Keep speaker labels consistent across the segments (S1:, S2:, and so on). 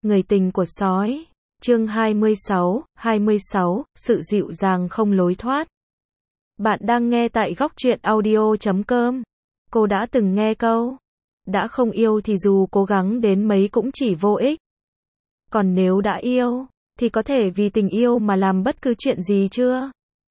S1: Người tình của sói. Chương 26, sự dịu dàng không lối thoát. Bạn đang nghe tại góc truyện audio.com. Cô đã từng nghe câu, đã không yêu thì dù cố gắng đến mấy cũng chỉ vô ích. Còn nếu đã yêu, thì có thể vì tình yêu mà làm bất cứ chuyện gì chưa?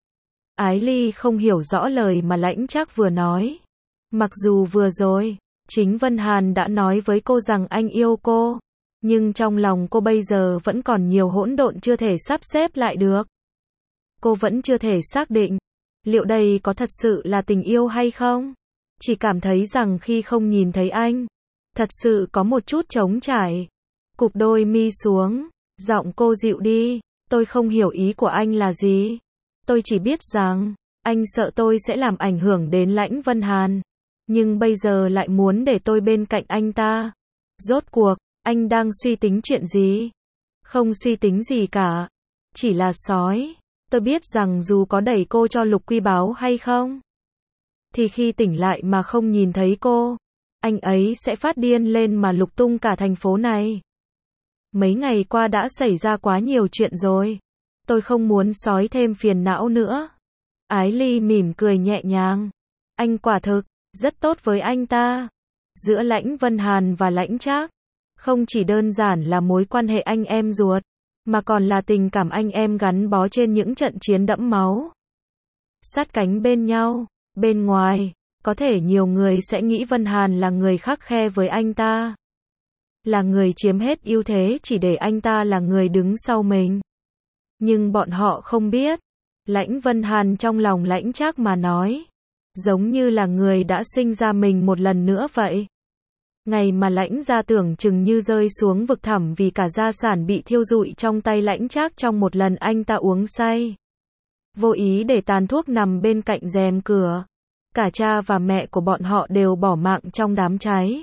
S1: Ái Ly không hiểu rõ lời mà Lãnh Trác vừa nói. Mặc dù vừa rồi, chính Vân Hàn đã nói với cô rằng anh yêu cô, nhưng trong lòng cô bây giờ vẫn còn nhiều hỗn độn chưa thể sắp xếp lại được. Cô vẫn chưa thể xác định, liệu đây có thật sự là tình yêu hay không? Chỉ cảm thấy rằng khi không nhìn thấy anh, thật sự có một chút trống trải. Cụp đôi mi xuống, giọng cô dịu đi, tôi không hiểu ý của anh là gì. Tôi chỉ biết rằng, anh sợ tôi sẽ làm ảnh hưởng đến Lãnh Vân Hàn, nhưng bây giờ lại muốn để tôi bên cạnh anh ta. Rốt cuộc, anh đang suy tính chuyện gì? Không suy tính gì cả, chỉ là sói. Tôi biết rằng dù có đẩy cô cho Lục Quy Báo hay không, thì khi tỉnh lại mà không nhìn thấy cô, anh ấy sẽ phát điên lên mà lục tung cả thành phố này. Mấy ngày qua đã xảy ra quá nhiều chuyện rồi. Tôi không muốn sói thêm phiền não nữa. Ái Ly mỉm cười nhẹ nhàng. Anh quả thực rất tốt với anh ta. Giữa Lãnh Vân Hàn và Lãnh Trác, không chỉ đơn giản là mối quan hệ anh em ruột, mà còn là tình cảm anh em gắn bó trên những trận chiến đẫm máu. Sát cánh bên nhau. Bên ngoài, có thể nhiều người sẽ nghĩ Vân Hàn là người khắt khe với anh ta, là người chiếm hết ưu thế chỉ để anh ta là người đứng sau mình. Nhưng bọn họ không biết, Lãnh Vân Hàn trong lòng Lãnh Trác mà nói, giống như là người đã sinh ra mình một lần nữa vậy. Ngày mà Lãnh gia tưởng chừng như rơi xuống vực thẳm vì cả gia sản bị thiêu rụi trong tay Lãnh Trác trong một lần anh ta uống say, vô ý để tàn thuốc nằm bên cạnh rèm cửa. Cả cha và mẹ của bọn họ đều bỏ mạng trong đám cháy.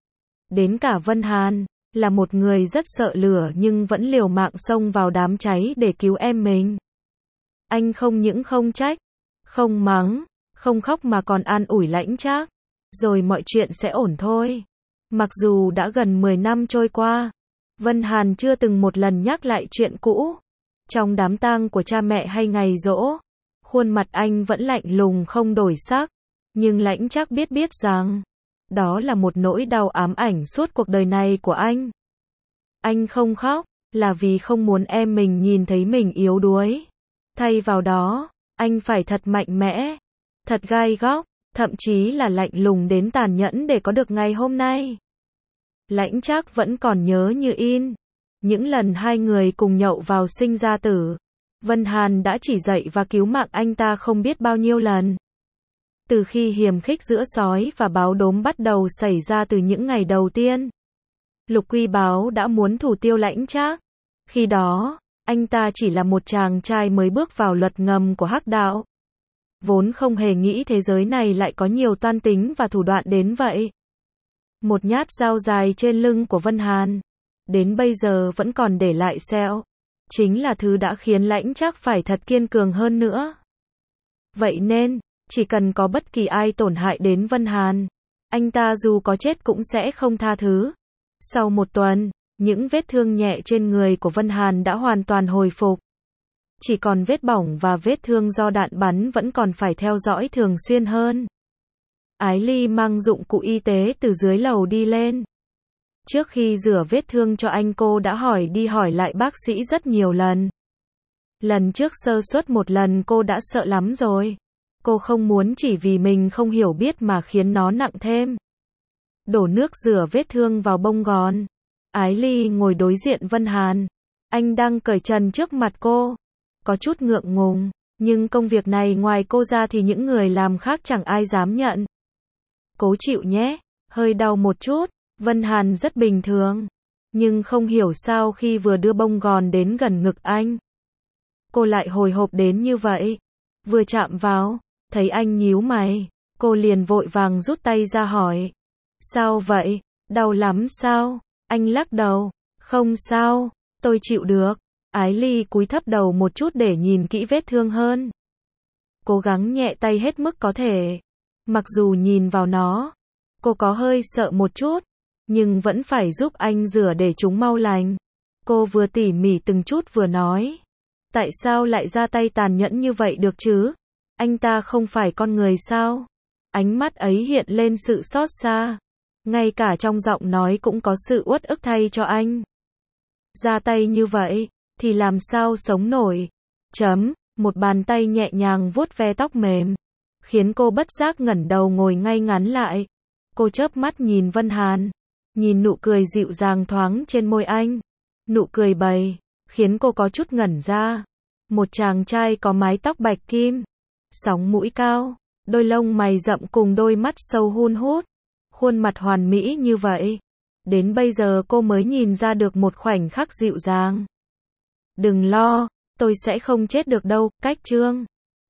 S1: Đến cả Vân Hàn, là một người rất sợ lửa nhưng vẫn liều mạng xông vào đám cháy để cứu em mình. Anh không những không trách, không mắng, không khóc mà còn an ủi Lãnh Trác. Rồi mọi chuyện sẽ ổn thôi. Mặc dù đã gần 10 năm trôi qua, Vân Hàn chưa từng một lần nhắc lại chuyện cũ. Trong đám tang của cha mẹ hay ngày giỗ, khuôn mặt anh vẫn lạnh lùng không đổi sắc. Nhưng Lãnh Trác biết rằng, đó là một nỗi đau ám ảnh suốt cuộc đời này của anh. Anh không khóc, là vì không muốn em mình nhìn thấy mình yếu đuối. Thay vào đó, anh phải thật mạnh mẽ, thật gai góc, thậm chí là lạnh lùng đến tàn nhẫn để có được ngày hôm nay. Lãnh Trác vẫn còn nhớ như in. Những lần hai người cùng nhậu vào sinh ra tử, Vân Hàn đã chỉ dạy và cứu mạng anh ta không biết bao nhiêu lần. Từ khi hiềm khích giữa sói và báo đốm bắt đầu xảy ra từ những ngày đầu tiên, Lục Quy Báo đã muốn thủ tiêu Lãnh Trác. Khi đó, anh ta chỉ là một chàng trai mới bước vào luật ngầm của hắc đạo, vốn không hề nghĩ thế giới này lại có nhiều toan tính và thủ đoạn đến vậy. Một nhát dao dài trên lưng của Vân Hàn, đến bây giờ vẫn còn để lại sẹo, chính là thứ đã khiến Lãnh Trác phải thật kiên cường hơn nữa. Vậy nên, chỉ cần có bất kỳ ai tổn hại đến Vân Hàn, anh ta dù có chết cũng sẽ không tha thứ. Sau một tuần, những vết thương nhẹ trên người của Vân Hàn đã hoàn toàn hồi phục. Chỉ còn vết bỏng và vết thương do đạn bắn vẫn còn phải theo dõi thường xuyên hơn. Ái Ly mang dụng cụ y tế từ dưới lầu đi lên. Trước khi rửa vết thương cho anh, cô đã hỏi đi hỏi lại bác sĩ rất nhiều lần. Lần trước sơ suất một lần cô đã sợ lắm rồi. Cô không muốn chỉ vì mình không hiểu biết mà khiến nó nặng thêm. Đổ nước rửa vết thương vào bông gòn. Ái Ly ngồi đối diện Vân Hàn. Anh đang cởi trần trước mặt cô. Có chút ngượng ngùng, nhưng công việc này ngoài cô ra thì những người làm khác chẳng ai dám nhận. Cố chịu nhé, hơi đau một chút. Vân Hàn rất bình thường, nhưng không hiểu sao khi vừa đưa bông gòn đến gần ngực anh, cô lại hồi hộp đến như vậy. Vừa chạm vào, thấy anh nhíu mày, cô liền vội vàng rút tay ra hỏi. Sao vậy? Đau lắm sao? Anh lắc đầu. Không sao, tôi chịu được. Ái Ly cúi thấp đầu một chút để nhìn kỹ vết thương hơn. Cố gắng nhẹ tay hết mức có thể. Mặc dù nhìn vào nó, cô có hơi sợ một chút, nhưng vẫn phải giúp anh rửa để chúng mau lành. Cô vừa tỉ mỉ từng chút vừa nói. Tại sao lại ra tay tàn nhẫn như vậy được chứ? Anh ta không phải con người sao? Ánh mắt ấy hiện lên sự xót xa. Ngay cả trong giọng nói cũng có sự uất ức thay cho anh. Ra tay như vậy, thì làm sao sống nổi? Một bàn tay nhẹ nhàng vuốt ve tóc mềm, khiến cô bất giác ngẩng đầu ngồi ngay ngắn lại. Cô chớp mắt nhìn Vân Hàn, nhìn nụ cười dịu dàng thoáng trên môi anh. Nụ cười bày, khiến cô có chút ngẩn ra. Một chàng trai có mái tóc bạch kim, sóng mũi cao, đôi lông mày rậm cùng đôi mắt sâu hun hút, khuôn mặt hoàn mỹ như vậy. Đến bây giờ cô mới nhìn ra được một khoảnh khắc dịu dàng. Đừng lo, tôi sẽ không chết được đâu, cách Trương.